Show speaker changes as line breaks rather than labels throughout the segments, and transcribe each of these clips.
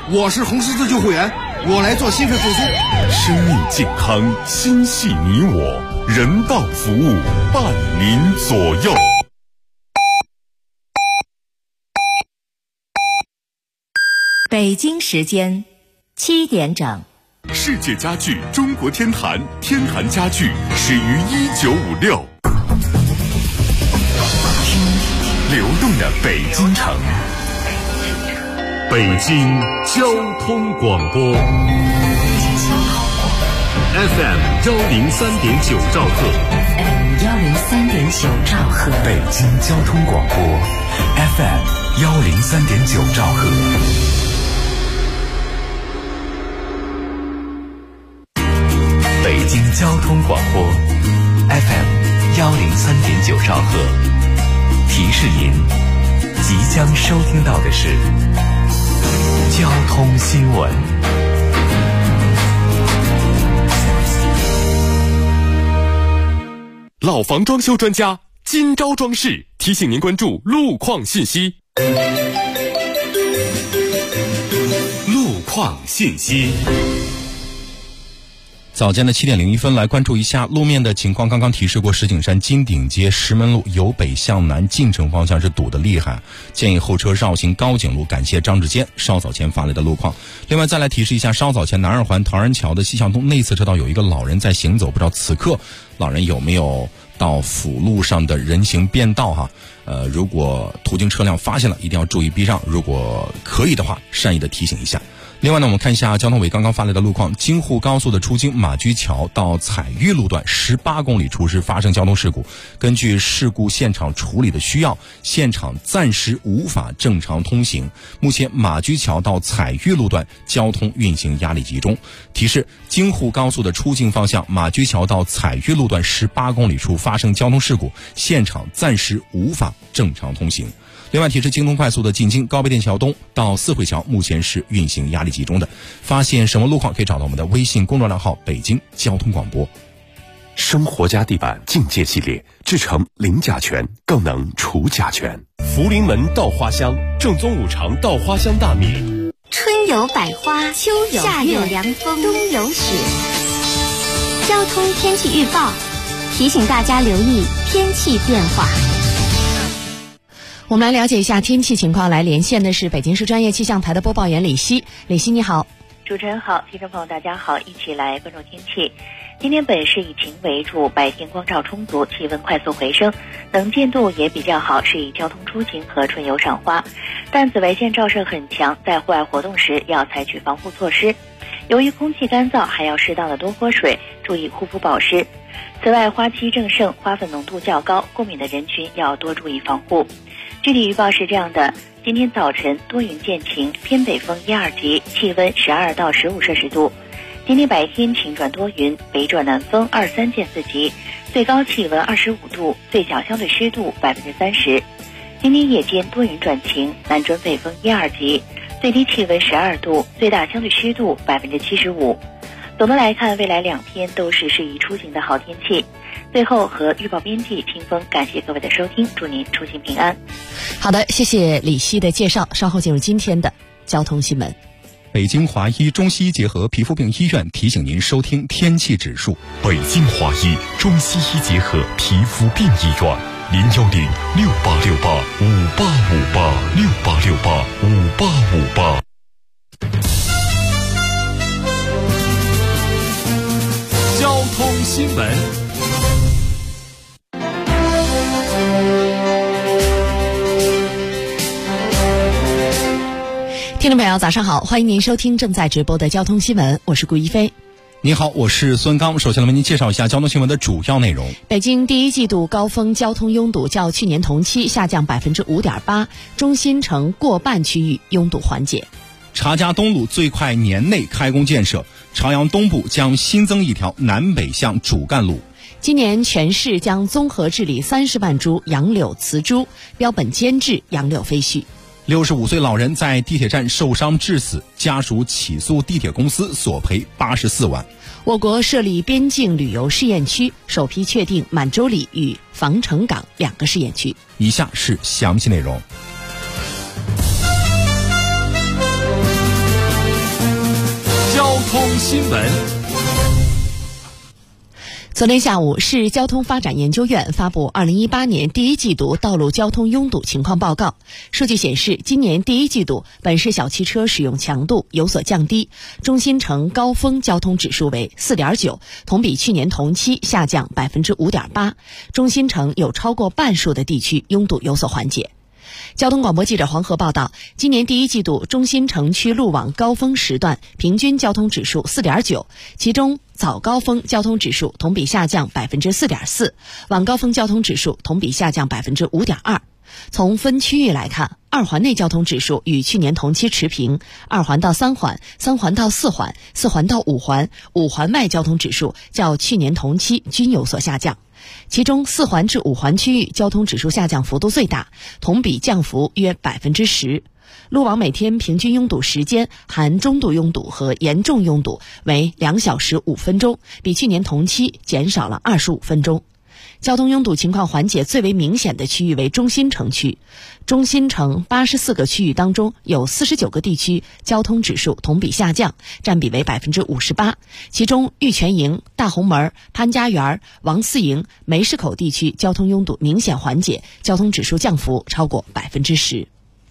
我是红十字救护员，我来做心肺复苏。
生命健康，心系你我，人道服务伴您左右。
北京时间7点整。
世界家具中国天坛，天坛家具始于1956。流动的北京城，北京交通广播 FM 103.9兆赫，
103.9兆赫，
北京交通广播 FM 103.9兆赫。北京交通广播 FM 103.9兆赫，提示您即将收听到的是交通新闻。老房装修专家金招装饰提醒您关注路况信息。路况信息。
早间的7点01分，来关注一下路面的情况。刚刚提示过，石景山金鼎街石门路由北向南进城方向是堵得厉害，建议后车绕行高景路。感谢张志坚稍早前发来的路况。另外再来提示一下，稍早前南二环陶然桥的西向东内侧车道有一个老人在行走，不知道此刻老人有没有到辅路上的人行便道哈。如果途经车辆发现了，一定要注意避让，如果可以的话善意的提醒一下。另外呢，我们看一下交通委刚刚发来的路况。京沪高速的出京马驹桥到彩玉路段18公里出事发生交通事故，根据事故现场处理的需要，现场暂时无法正常通行。目前马驹桥到彩玉路段交通运行压力集中。提示：京沪高速的出京方向马驹桥到彩玉路段18公里处发生交通事故，现场暂时无法正常通行。另外提示，京东快速的进京高碑店桥东到四惠桥目前是运行压力集中的。发现什么路况可以找到我们的微信公众号北京交通广播。
生活家地板境界系列，制成零甲醛，更能除甲醛。福临门稻花香，正宗五常稻花香大米。
春有百花，秋有夏有凉风，冬有雪。交通天气预报提醒大家留意天气变化。
我们来了解一下天气情况，来连线的是北京市专业气象台的播报员李希。李希你好。
主持人好，听众朋友大家好，一起来关注天气。今天本市以晴为主，白天光照充足，气温快速回升，能见度也比较好，适宜交通出行和春游赏花。但紫外线照射很强，在户外活动时要采取防护措施。由于空气干燥，还要适当的多喝水，注意护肤保湿。此外，花期正盛，花粉浓度较高，过敏的人群要多注意防护。具体预报是这样的：今天早晨多云见晴，偏北风1、2级，气温12到15摄氏度。今天白天晴转多云，北转南风2、3见4级，最高气温25度，最小相对湿度30%。今天夜间多云转晴，南转北风1、2级，最低气温12度，最大相对湿度75%。总的来看，未来2天都是适宜出行的好天气。最后和预报编辑清风感谢各位的收听，祝您出行平安。
好的，谢谢李希的介绍。稍后进入今天的交通新闻。
北京华医中西医结合皮肤病医院提醒您收听天气指数。
北京华医中西医结合皮肤病医院，0106868585858，68685858。交通新闻。
听众朋友早上好，欢迎您收听正在直播的交通新闻，我是顾一飞。
你好，我是孙刚。首先来为您介绍一下交通新闻的主要内容。
北京第一季度高峰交通拥堵较去年同期下降5.8%，中心城过半区域拥堵缓解。
查家东路最快年内开工建设，朝阳东部将新增一条南北向主干路。
今年全市将综合治理30万株杨柳雌株，标本监制杨柳飞絮。
65岁老人在地铁站受伤致死，家属起诉地铁公司索赔84万。
我国设立边境旅游试验区，首批确定满洲里与防城港2个试验区。
以下是详细内容。
通新闻。
昨天下午，市交通发展研究院发布2018年第一季度道路交通拥堵情况报告。数据显示，今年第一季度本市小汽车使用强度有所降低，中新城高峰交通指数为 4.9， 同比去年同期下降 5.8%。中新城有超过半数的地区拥堵有所缓解。交通广播记者黄河报道，今年第一季度中新城区路网高峰时段平均交通指数 4.9， 其中早高峰交通指数同比下降 4.4%， 晚高峰交通指数同比下降 5.2%。从分区域来看，二环内交通指数与去年同期持平，二环到三环、三环到四环、四环到五环、五环外交通指数较去年同期均有所下降。其中四环至五环区域交通指数下降幅度最大，同比降幅约 10%。路网每天平均拥堵时间含中度拥堵和严重拥堵为2小时5分钟，比去年同期减少了25分钟。交通拥堵情况缓解最为明显的区域为中新城区，中新城84个区域当中有49个地区交通指数同比下降，占比为 58%， 其中玉泉营、大红门、潘家园、王四营、梅市口地区交通拥堵明显缓解，交通指数降幅超过 10%。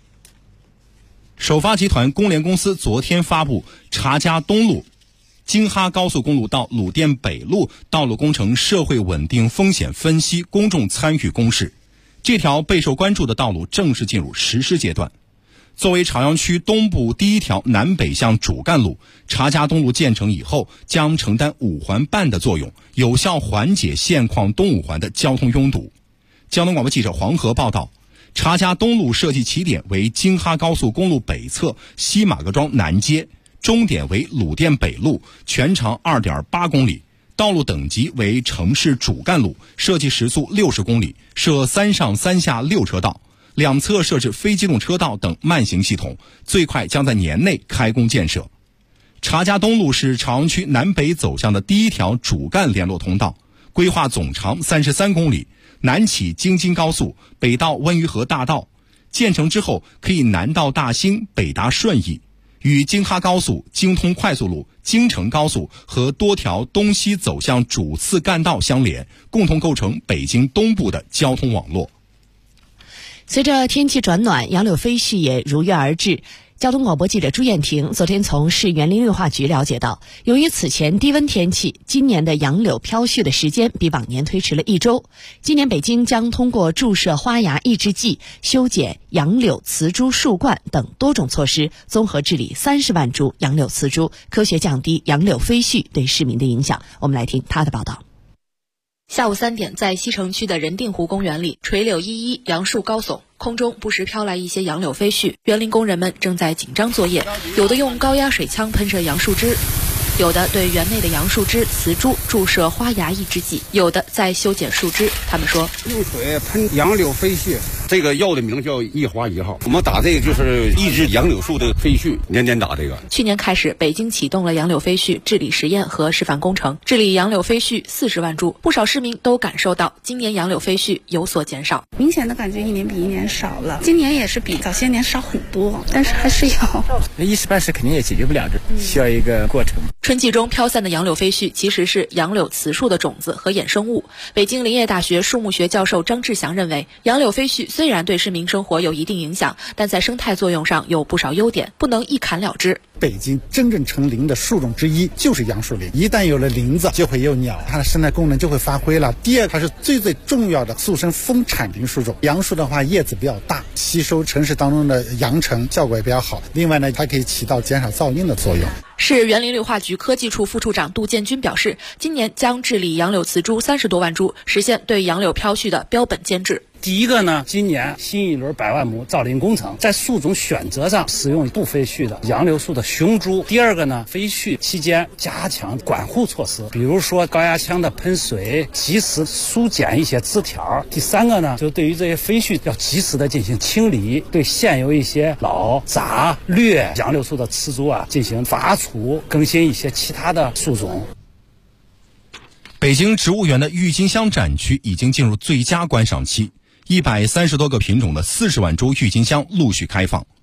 首发集团工联公司昨天发布查家东路京哈高速公路到鲁甸北路道路工程社会稳定风险分析公众参与公示，这条备受关注的道路正式进入实施阶段。作为朝阳区东部第一条南北向主干路，查家东路建成以后将承担五环半的作用，有效缓解现况东五环的交通拥堵。交通广播记者黄河报道，查家东路设计起点为京哈高速公路北侧西马各庄南街，终点为鲁甸北路，全长 2.8 公里，道路等级为城市主干路，设计时速60公里，设3上3下6车道，两侧设置非机动车道等慢行系统，最快将在年内开工建设。查家东路是朝阳区南北走向的第一条主干联络通道，规划总长33公里，南起京津高速，北到温榆河大道，建成之后可以南到大兴，北达顺义，与京哈高速、京通快速路、京承高速和多条东西走向主次干道相连，共同构成北京东部的交通网络。
随着天气转暖，杨柳飞絮也如约而至。交通广播记者朱艳婷昨天从市园林绿化局了解到，由于此前低温天气，今年的杨柳飘絮的时间比往年推迟了1周。今年北京将通过注射花芽抑制剂、修剪杨柳雌株树冠等多种措施，综合治理30万株杨柳雌株，科学降低杨柳飞絮对市民的影响。我们来听他的报道。
下午3点，在西城区的人定湖公园里，垂柳依依，杨树高耸，空中不时飘来一些杨柳飞絮。园林工人们正在紧张作业，有的用高压水枪喷射杨树枝，有的对园内的杨树枝、雌株注射花芽抑制剂，有的在修剪树枝。他们说，
用水喷杨柳飞絮，这个药的名叫一花1号，我们打这个就是抑制杨柳树的飞絮，年年打这个。
去年开始，北京启动了杨柳飞絮治理实验和示范工程，治理杨柳飞絮40万株。不少市民都感受到今年杨柳飞絮有所减少，
明显的感觉一年比一年少了，今年也是比早些年少很多，但是还是有。
一时半时肯定也解决不了，这需要一个过程。
春季中飘散的杨柳飞絮其实是杨柳雌树的种子和衍生物。北京林业大学树木学教授张志祥认为，杨柳飞絮虽然对市民生活有一定影响，但在生态作用上有不少优点，不能一砍了之。
北京真正成林的树种之一就是杨树林，一旦有了林子，就会有鸟，它的生态功能就会发挥了。第二，它是最重要的速生风产林树种。杨树的话，叶子比较大，吸收城市当中的扬尘，效果也比较好。另外呢，它可以起到减少噪音的作用。
市园林绿化局科技处副处长杜建军表示，今年将治理杨柳雌株30多万株，实现对杨柳飘絮的标本监治。
第一个呢，今年新一轮100万亩造林工程，在树种选择上使用不飞絮的杨柳树的雄株。第二个呢，飞絮期间加强管护措施，比如说高压枪的喷水，及时疏剪一些枝条。第三个呢，就对于这些飞絮要及时的进行清理，对现有一些老杂劣杨柳树的雌株进行伐除，更新一些其他的树种。
北京植物园的郁金香展区已经进入最佳观赏期，130多个品种的40万株郁金香陆续开放。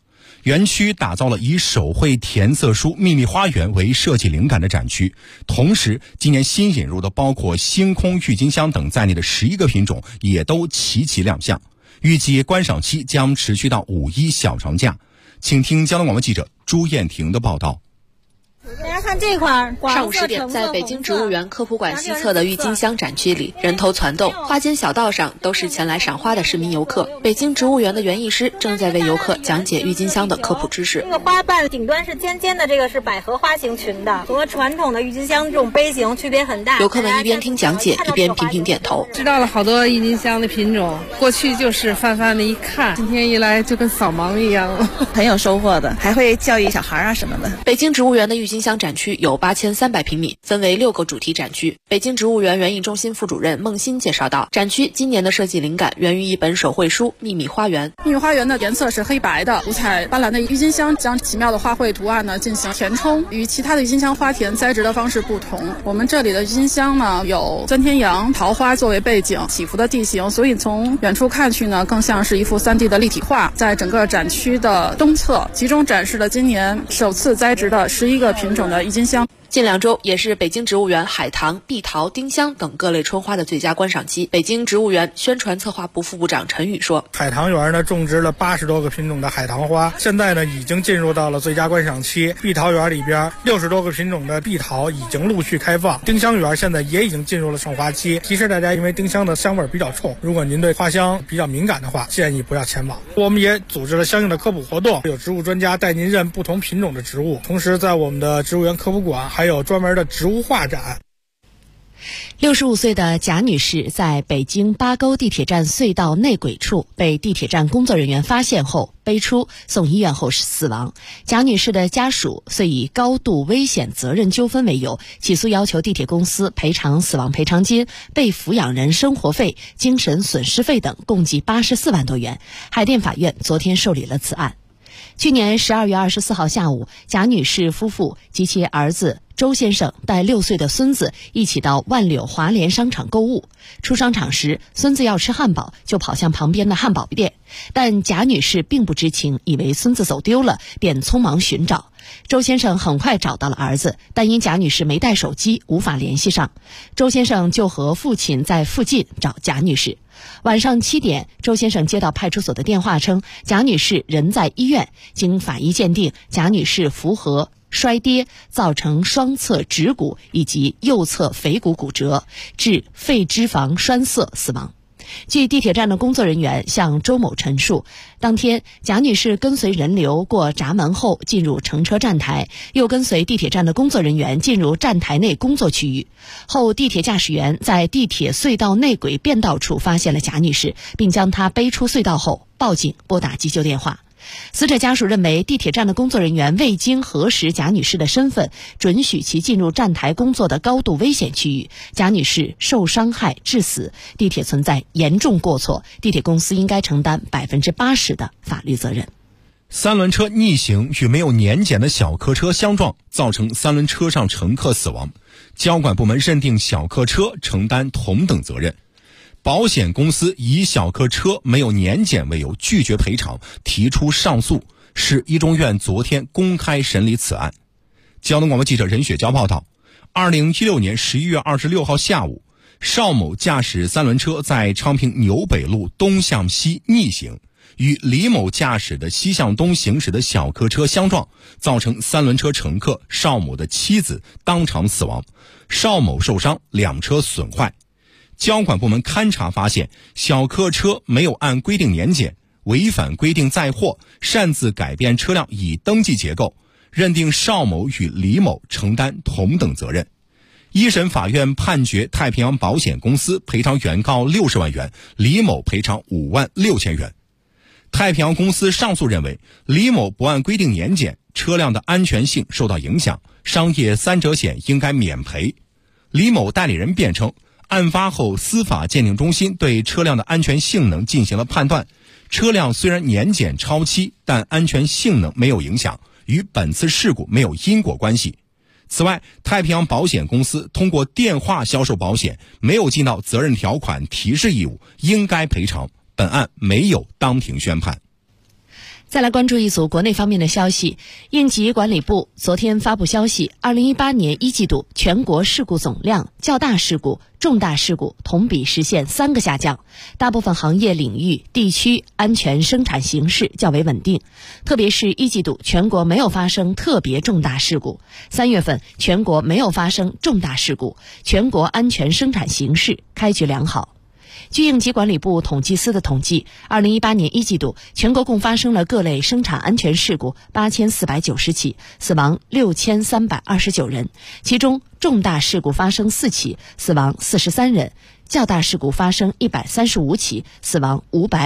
园区打造了以手绘填色书秘密花园为设计灵感的展区，同时今年新引入的包括星空郁金香等在内的11个品种也都齐齐亮相，预计观赏期将持续到5一小长假。请听交通广播记者朱艳婷的报道。
大家看这块，
上午10点，在北京植物园科普馆西侧的郁金香展区里，人头攒动，花间小道上都是前来赏花的市民游客。北京植物园的园艺师正在为游客讲解郁金香的科普知识。
这个花瓣顶端是尖尖的，这个是百合花型群的，和传统的郁金香这种杯型区别很大。
游客们一边听讲解，一边频频点头。
知道了好多郁金香的品种，过去就是泛泛的一看，今天一来就跟扫盲一样，
很有收获的，还会教育小孩啊什么的。
北京植物园的郁金香展区有8300平米，分为6个主题展区。北京植物园园艺中心副主任孟欣介绍到，展区今年的设计灵感源于一本手绘书《秘密花园》。
秘密花园的颜色是黑白的，五彩斑斓的郁金香将奇妙的花卉图案呢进行填充，与其他的郁金香花田栽植的方式不同。我们这里的郁金香呢有钻天杨、桃花作为背景，起伏的地形，所以从远处看去呢更像是一幅3D 的立体画。在整个展区的东侧，集中展示了今年首次栽植的11个品种的郁金香。
近2周也是北京植物园海棠、碧桃、丁香等各类春花的最佳观赏期。北京植物园宣传策划部副部长陈宇说，
海棠园呢种植了80多个品种的海棠花，现在呢已经进入到了最佳观赏期。碧桃园里边60多个品种的碧桃已经陆续开放，丁香园现在也已经进入了盛花期。提示大家，因为丁香的香味比较冲，如果您对花香比较敏感的话，建议不要前往。我们也组织了相应的科普活动，有植物专家带您认不同品种的植物，同时在我们的植物园科普馆还有专门的植物画展。
65岁的贾女士在北京8沟地铁站隧道内轨处被地铁站工作人员发现后背出送医院后死亡。贾女士的家属遂以高度危险责任纠纷为由起诉，要求地铁公司赔偿死亡赔偿金、被抚养人生活费、精神损失费等共计84万多元。海淀法院昨天受理了此案。去年12月24号下午，贾女士夫妇及其儿子周先生带6岁的孙子一起到万柳华联商场购物。出商场时，孙子要吃汉堡，就跑向旁边的汉堡店，但贾女士并不知情，以为孙子走丢了，便匆忙寻找。周先生很快找到了儿子，但因贾女士没带手机，无法联系上。周先生就和父亲在附近找贾女士。晚上7点，周先生接到派出所的电话称，贾女士人在医院。经法医鉴定，贾女士符合摔跌造成双侧指骨以及右侧腓骨骨折，致肺脂肪栓塞死亡。据地铁站的工作人员向周某陈述，当天贾女士跟随人流过闸门后进入乘车站台，又跟随地铁站的工作人员进入站台内工作区域。后地铁驾驶员在地铁隧道内轨变道处发现了贾女士，并将她背出隧道后报警拨打急救电话。死者家属认为，地铁站的工作人员未经核实贾女士的身份，准许其进入站台工作的高度危险区域，贾女士受伤害致死，地铁存在严重过错，地铁公司应该承担80%的法律责任。
3轮车逆行与没有年检的小客车相撞，造成3轮车上乘客死亡，交管部门认定小客车承担同等责任。保险公司以小客车没有年检为由拒绝赔偿，提出上诉。市一中院昨天公开审理此案。交通广播记者任雪娇报道，2016年11月26号下午，邵某驾驶3轮车在昌平牛北路东向西逆行，与李某驾驶的西向东行驶的小客车相撞，造成3轮车乘客邵某的妻子当场死亡，邵某受伤，2车损坏。交管部门勘查发现，小客车没有按规定年检，违反规定载货，擅自改变车辆已登记结构，认定邵某与李某承担同等责任。一审法院判决太平洋保险公司赔偿原告60万元，李某赔偿5万6千元。太平洋公司上诉认为，李某不按规定年检，车辆的安全性受到影响，商业3者险应该免赔。李某代理人辩称，案发后司法鉴定中心对车辆的安全性能进行了判断，车辆虽然年检超期，但安全性能没有影响，与本次事故没有因果关系。此外，太平洋保险公司通过电话销售保险，没有尽到责任条款提示义务，应该赔偿。本案没有当庭宣判。
再来关注一组国内方面的消息。应急管理部昨天发布消息，2018年1季度全国事故总量较大事故、重大事故同比实现3个下降，大部分行业领域、地区安全生产形势较为稳定。特别是1季度全国没有发生特别重大事故，3月份全国没有发生重大事故，全国安全生产形势开局良好。据应急管理部统计司的统计，2018年1季度全国共发生了各类生产安全事故8490起，死亡6329人，其中重大事故发生4起，死亡43人，较大事故发生135起，死亡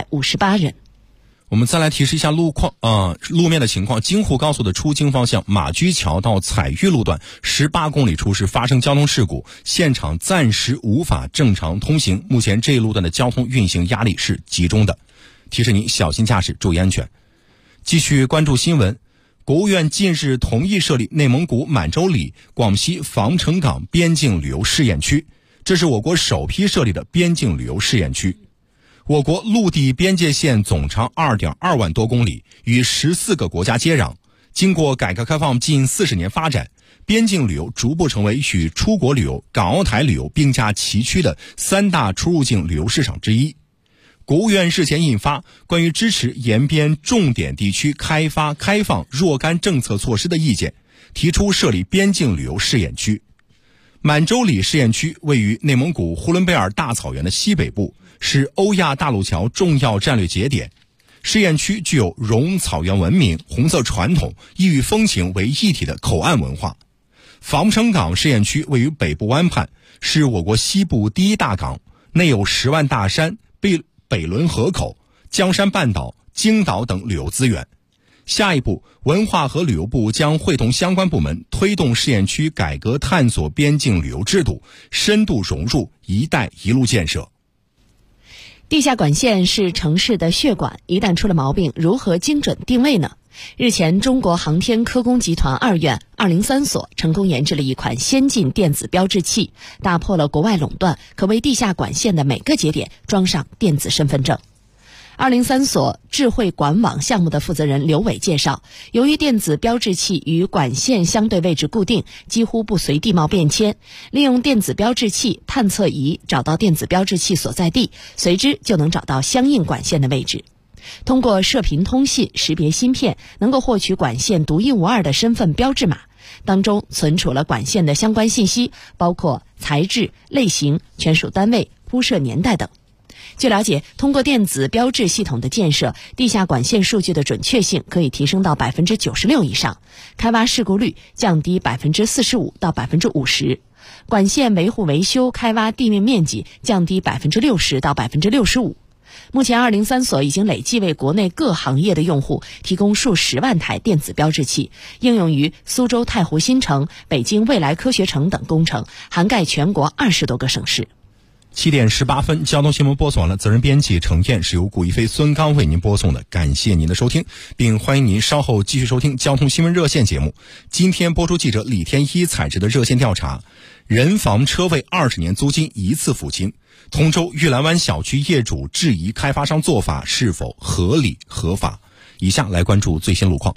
558人。
我们再来提示一下路面的情况。京沪高速的出京方向马驹桥到彩玉路段18公里处是发生交通事故，现场暂时无法正常通行，目前这一路段的交通运行压力是集中的，提示您小心驾驶，注意安全。继续关注新闻。国务院近日同意设立内蒙古满洲里、广西防城港边境旅游试验区，这是我国首批设立的边境旅游试验区。我国陆地边界线总长 2.2 万多公里，与14个国家接壤。经过改革开放近40年发展，边境旅游逐步成为与出国旅游、港澳台旅游并驾齐驱的3大出入境旅游市场之一。国务院日前印发关于支持沿边重点地区开发开放若干政策措施的意见，提出设立边境旅游试验区。满洲里试验区位于内蒙古呼伦贝尔大草原的西北部，是欧亚大陆桥重要战略节点。试验区具有融草原文明、红色传统、异域风情为一体的口岸文化。防城港试验区位于北部湾畔，是我国西部第一大港，内有10万大山、北仑河口、江山半岛、京岛等旅游资源。下一步，文化和旅游部将会同相关部门推动试验区改革探索边境旅游制度，深度融入“一带一路”建设。
地下管线是城市的血管，一旦出了毛病，如何精准定位呢？日前，中国航天科工集团2院203所成功研制了一款先进电子标志器，打破了国外垄断，可为地下管线的每个节点装上电子身份证。203所智慧管网项目的负责人刘伟介绍，由于电子标志器与管线相对位置固定，几乎不随地貌变迁，利用电子标志器探测仪找到电子标志器所在地，随之就能找到相应管线的位置。通过射频通信识别芯片，能够获取管线独一无二的身份标志码，当中存储了管线的相关信息，包括材质、类型、权属单位、铺设年代等。据了解，通过电子标志系统的建设，地下管线数据的准确性可以提升到 96% 以上，开挖事故率降低 45% 到 50%， 管线维护维修开挖地面面积降低 60% 到 65%。目前203所已经累计为国内各行业的用户提供数10万台电子标志器，应用于苏州太湖新城、北京未来科学城等工程，涵盖全国20多个省市。
7点18分，交通新闻播送完了，责任编辑程燕，是由顾一飞、孙刚为您播送的，感谢您的收听，并欢迎您稍后继续收听交通新闻热线节目。今天播出记者李天一采制的热线调查：人防车位20年租金一次付清。通州玉兰湾小区业主质疑开发商做法是否合理合法。以下来关注最新路况。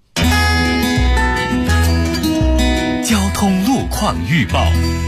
交通路况预报。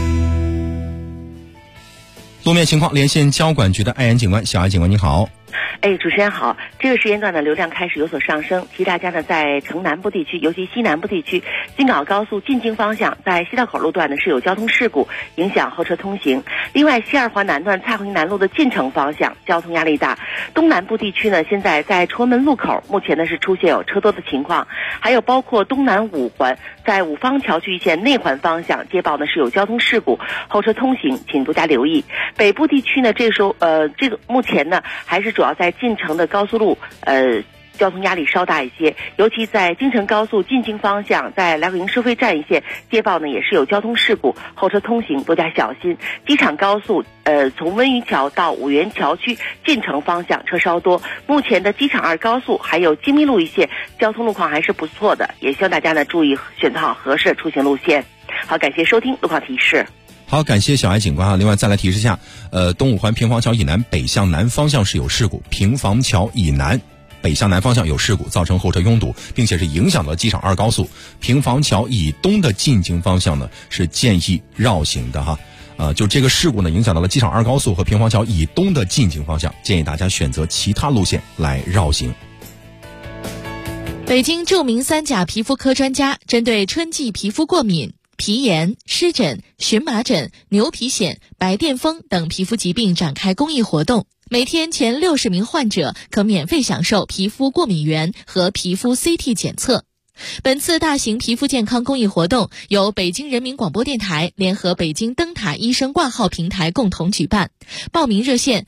路面情况，连线交管局的艾岩警官。小艾警官你好。
主持人好。这个时间段的流量开始有所上升，提大家呢在城南部地区，尤其西南部地区，京港高速进京方向在西道口路段呢是有交通事故，影响后车通行。另外，西二环南段蔡洪南路的进城方向交通压力大。东南部地区呢，现在在崇文门路口目前呢是出现有车多的情况，还有包括东南五环在五方桥区线内环方向接报呢是有交通事故，后车通行请多加留意。北部地区呢，这个目前呢还是主要在进城的高速路交通压力稍大一些，尤其在京承高速进京方向，在来回营收费站一线接报呢也是有交通事故，后车通行多加小心。机场高速从温榆桥到五原桥区进城方向车稍多，目前的机场2高速还有金密路一线交通路况还是不错的，也希望大家呢注意选择好合适的出行路线。好，感谢收听路况提示。
好，感谢小艾警官啊。另外再来提示一下，东五环平房桥以南北向南方向是有事故，平房桥以南北向南方向有事故，造成后车拥堵，并且是影响到机场2高速平房桥以东的进京方向呢，是建议绕行的哈。就这个事故呢，影响到了机场2高速和平房桥以东的进京方向，建议大家选择其他路线来绕行。
北京著名3甲皮肤科专家针对春季皮肤过敏、皮炎、湿疹、荨麻疹、牛皮癣、白癜风等皮肤疾病展开公益活动，每天前60名患者可免费享受皮肤过敏原和皮肤 CT 检测。本次大型皮肤健康公益活动由北京人民广播电台联合北京灯塔医生挂号平台共同举办，报名热线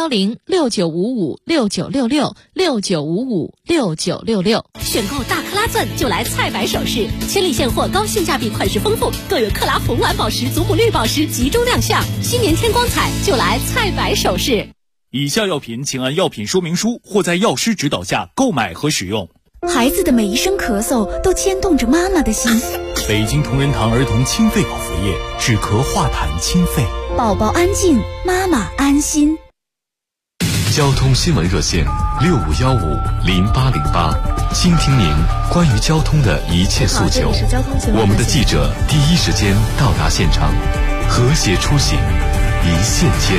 0106955696669556966。
选购大克拉钻就来菜百首饰，千里现货，高性价比，款式丰富，更有克拉红蓝宝石、祖母绿宝石集中亮相。新年添光彩，就来菜百首饰。
以下药品请按药品说明书或在药师指导下购买和使用。
孩子的每一声咳嗽都牵动着妈妈的心。
北京同仁堂儿童清肺口服液，止咳化痰清肺，
宝宝安静，妈妈安心。
交通新闻热线65150808，倾听您关于交通的一切诉求。我们的记者第一时间到达现场，和谐出行，一线牵。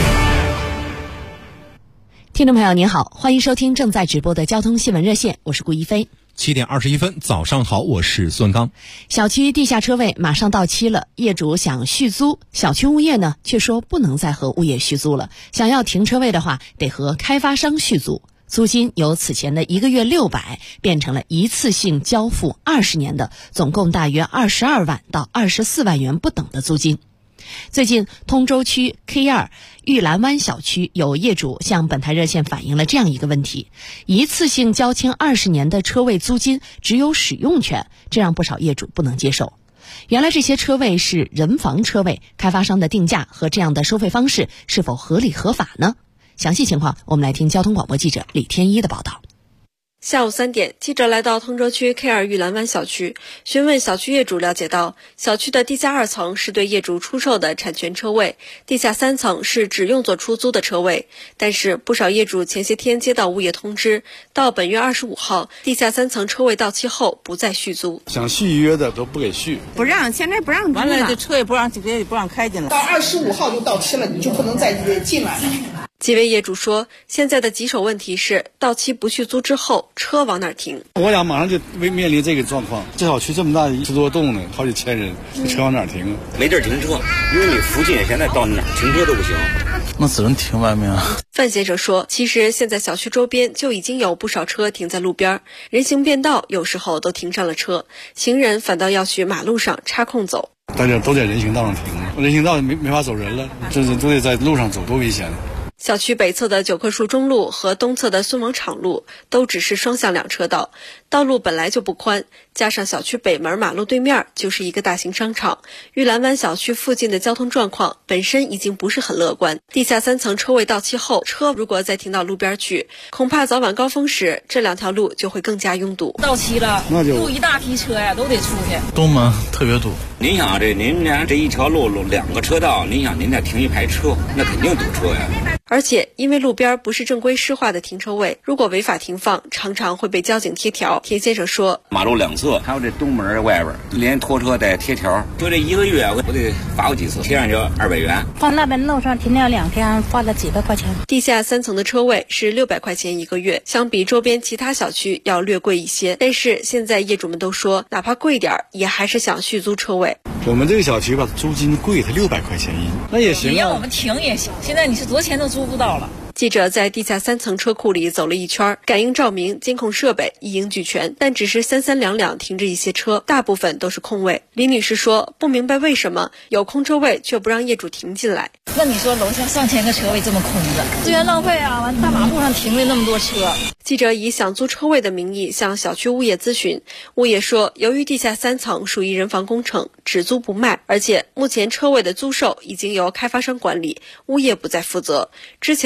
听众朋友您好，欢迎收听正在直播的交通新闻热线，我是顾一飞。
7点21分，早上好，我是孙刚。
小区地下车位马上到期了，业主想续租，小区物业呢却说不能再和物业续租了，想要停车位的话得和开发商续租，租金由此前的1个月600变成了一次性交付20年的，总共大约22万到24万元不等的租金。最近通州区 K2 玉兰湾小区有业主向本台热线反映了这样一个问题，一次性交清20年的车位租金只有使用权，这让不少业主不能接受。原来这些车位是人防车位，开发商的定价和这样的收费方式是否合理合法呢？详细情况我们来听交通广播记者李天一的报道。
下午3点，记者来到通州区 K2 玉兰湾小区，询问小区业主，了解到小区的地下2层是对业主出售的产权车位，地下3层是只用作出租的车位。但是不少业主前些天接到物业通知，到本月25号，地下3层车位到期后不再续租。
想续约的都不给续，
不让，现在不让，完了这车也不让开进了。
到25号就到期了，你就不能再进来了。
几位业主说，现在的棘手问题是到期不续租之后车往哪儿停。
我俩马上就面临这个状况，这小区这么大，10多栋呢，好几千人，这车往哪儿停啊？
没地儿停车，因为你附近现在到哪儿停车都不行，
那只能停外面啊。
范先生说，其实现在小区周边就已经有不少车停在路边，人行便道有时候都停上了车，行人反倒要去马路上插空走。
大家都在人行道上停，人行道没法走人了，这都得在路上走，多危险啊！
小区北侧的9棵树中路和东侧的孙王场路都只是双向2车道，道路本来就不宽，加上小区北门马路对面就是一个大型商场，玉兰湾小区附近的交通状况本身已经不是很乐观。地下3层车位到期后，车如果再停到路边去，恐怕早晚高峰时这2条路就会更加拥堵。
到期了，
那就
路一大批车呀，都得出去。
堵吗？特别堵。
您想您家这一条路2个车道，您想您再停一排车，那肯定堵车呀。
而且因为路边不是正规施划的停车位，如果违法停放，常常会被交警贴条。田先生说，
马路2侧还有这东门外边连拖车带贴条，就这1个月我得罚过几次，贴上就200元。
放那边路上停了2天，花了几百块钱。
地下3层的车位是600块钱1个月，相比周边其他小区要略贵一些，但是现在业主们都说，哪怕贵点也还是想续租车位。
我们这个小区吧，租金贵，它600块钱那也行啊。
你让我们停也行，现在你是多少钱都租不到了。
记者在地下3层车库里走了一圈，感应照明、监控设备一应俱全，但只是三两两停着一些车，大部分都是空位。李女士说，不明白为什么有空车位却不让业主停进来。
那你说楼下上千个车位这么空着，资源浪费啊！完大马路上停了那么多车。
记者以想租车位的名义向小区物业咨询，物业说，由于地下3层属于人防工程，只租不卖，而且目前车位的租售已经由开发商管理，物业不再负责。之前的租约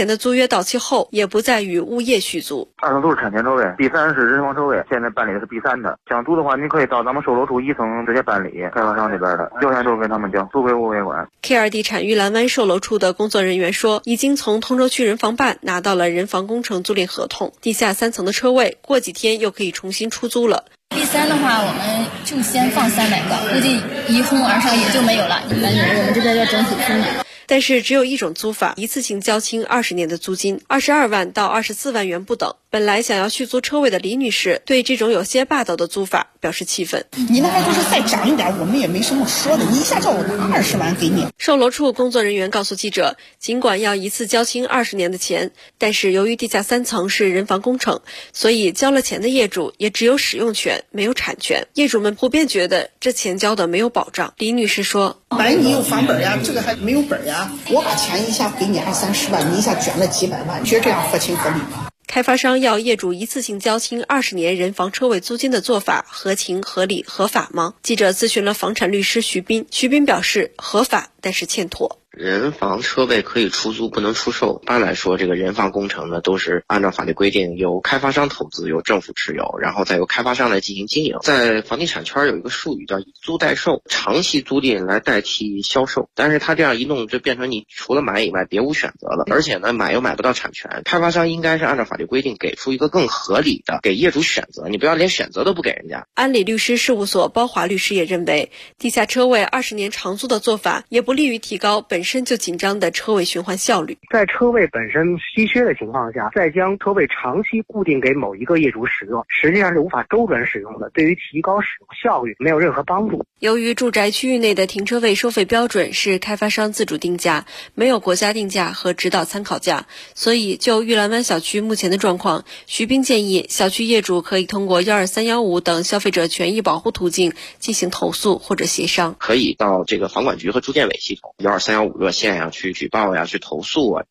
约到期后也不再与物业续租。
2层都是产权车位，B3是人防车位，现在办理的是 B3的。想租的话，您可以到咱们售楼处1层直接办理，开发商这边的交钱都是跟他们交，租归物业管。
K2地产玉兰湾售楼处的工作人员说，已经从通州区人防办拿到了人防工程租赁合同，地下3层的车位过几天又可以重新出租了。
B3的话，我们就先放300个，估计一哄而上也就没有了。一般我们这边要整体出呢。
但是只有一种租法，一次性交清20年的租金，22万到24万元不等。本来想要续租车位的李女士对这种有些霸道的租法表示气愤。
你那边就是再涨一点，我们也没什么说的，你一下叫我拿20万给你。
售楼处工作人员告诉记者，尽管要一次交清20年的钱，但是由于地下3层是人防工程，所以交了钱的业主也只有使用权，没有产权。业主们普遍觉得这钱交的没有保障。李女士说，
本来你有房本呀，这个还没有本呀，我把钱一下给你20-30万，你一下卷了几百万，觉得这样合情合理吗？
开发商要业主一次性交清20年人防车位租金的做法合情合理合法吗？记者咨询了房产律师徐斌表示合法，但是欠妥。
人防车位可以出租不能出售，一般来说这个人防工程呢都是按照法律规定由开发商投资，由政府持有，然后再由开发商来进行经营。在房地产圈有一个术语叫以租代售，长期租赁来代替销售，但是他这样一弄就变成你除了买以外别无选择了，而且呢买又买不到产权。开发商应该是按照法律规定给出一个更合理的给业主选择，你不要连选择都不给人家。
安理律师事务所包华律师也认为，地下车位20年长租的做法也不利于提高本身就紧张的车位循环效率。
在车位本身稀缺的情况下，再将车位长期固定给某一个业主使用，实际上是无法周转使用的，对于提高使用效率没有任何帮助。
由于住宅区域内的停车位收费标准是开发商自主定价，没有国家定价和指导参考价，所以就玉兰湾小区目前的状况，徐斌建议小区业主可以通过12315等消费者权益保护途径进行投诉或者协商，
可以到这个房管局和住建委系统12315热线呀去举报呀，去投诉啊。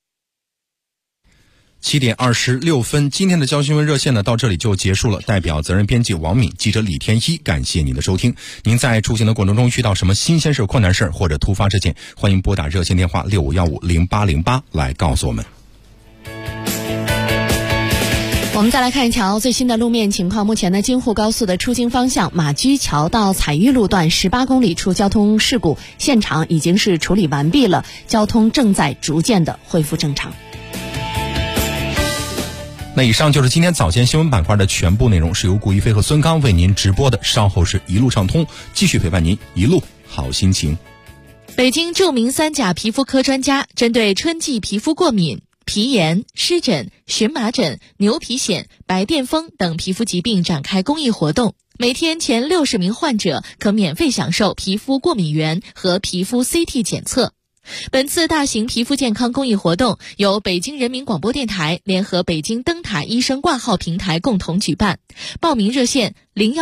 7点26分，今天的交新闻热线呢到这里就结束了。代表责任编辑王敏、记者李天一，感谢您的收听。您在出行的过程中遇到什么新鲜事、困难事或者突发事件，欢迎拨打热线电话65150808来告诉我们。
我们再来看一条最新的路面情况。目前呢，京沪高速的出京方向马驹桥到彩玉路段18公里处交通事故现场已经是处理完毕了，交通正在逐渐的恢复正常。
那以上就是今天早间新闻板块的全部内容，是由顾一飞和孙刚为您直播的。稍后是一路畅通，继续陪伴您一路好心情。
北京著名3甲皮肤科专家针对春季皮肤过敏、皮炎、湿疹、荨麻疹、牛皮癣、白癜风等皮肤疾病展开公益活动，每天前60名患者可免费享受皮肤过敏原和皮肤 CT 检测。本次大型皮肤健康公益活动由北京人民广播电台联合北京灯塔医生挂号平台共同举办，报名热线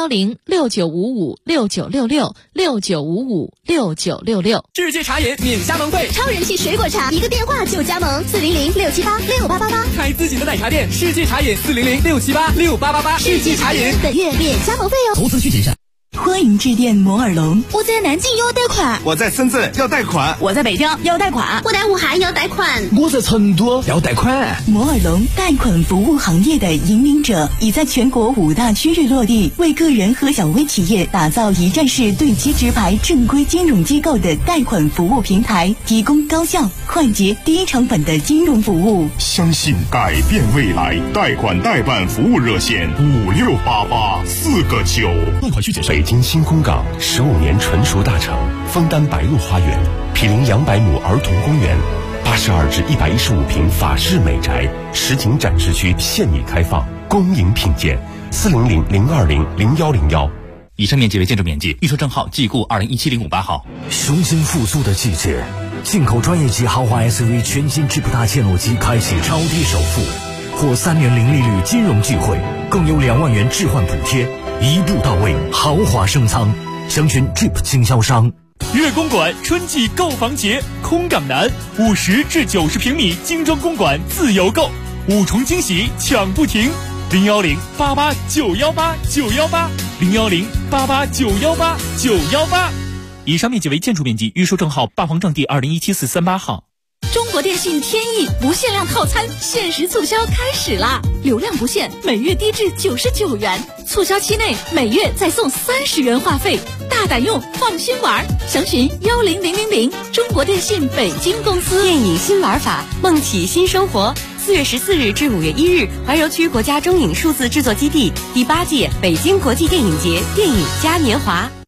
010-6955-6966，6955-6966。
世界茶饮免加盟费，
超人气水果茶，一个电话就加盟，400-678-6888。
开自己的奶茶店，世界茶饮400-678-6888。世界茶饮
本月免加盟费哦。
投资需谨慎。
欢迎致电摩尔龙。
我在南京要贷款，
我在深圳要贷款，
我在北京要贷款，
我在武汉要贷款，
我在成都要贷款。
摩尔龙贷款服务行业的引领者，已在全国5大区域落地，为个人和小微企业打造一站式对接直排正规金融机构的贷款服务平台，提供高效、快捷、低成本的金融服务。
相信改变未来，贷款代办服务热线5688-4个9。
贷款需谨慎。
北京新空港15年纯熟大城，枫丹白露花园，毗邻200亩儿童公园，82至115平法式美宅，实景展示区现已开放，恭迎品鉴。400-020-0101。
以上面积为建筑面积，预售证号即故2017-08号。
雄心复苏的季节，进口专业级豪华 SUV 全新智普大切诺基开启超低首付，获3年零利率金融聚会，更有2万元置换补贴，一步到位，豪华升舱。详询 Jeep 经销商。
粤公馆春季购房节，空港南50至90平米精装公馆自由购，5重惊喜抢不停。010-88-918-918，010-88-918-918。以上面积为建筑面积，预售证号霸王证第2017-438号。
中
国电信天翼不限量套餐限时促销开始啦！流量不限，每月低至99元，促销期内每月再送30元话费，大胆用，放心玩。详询10000，中国电信北京公司。
电影新玩法，梦起新生活。4月14日至5月1日，怀柔区国家中影数字制作基地第8届北京国际电影节电影嘉年华。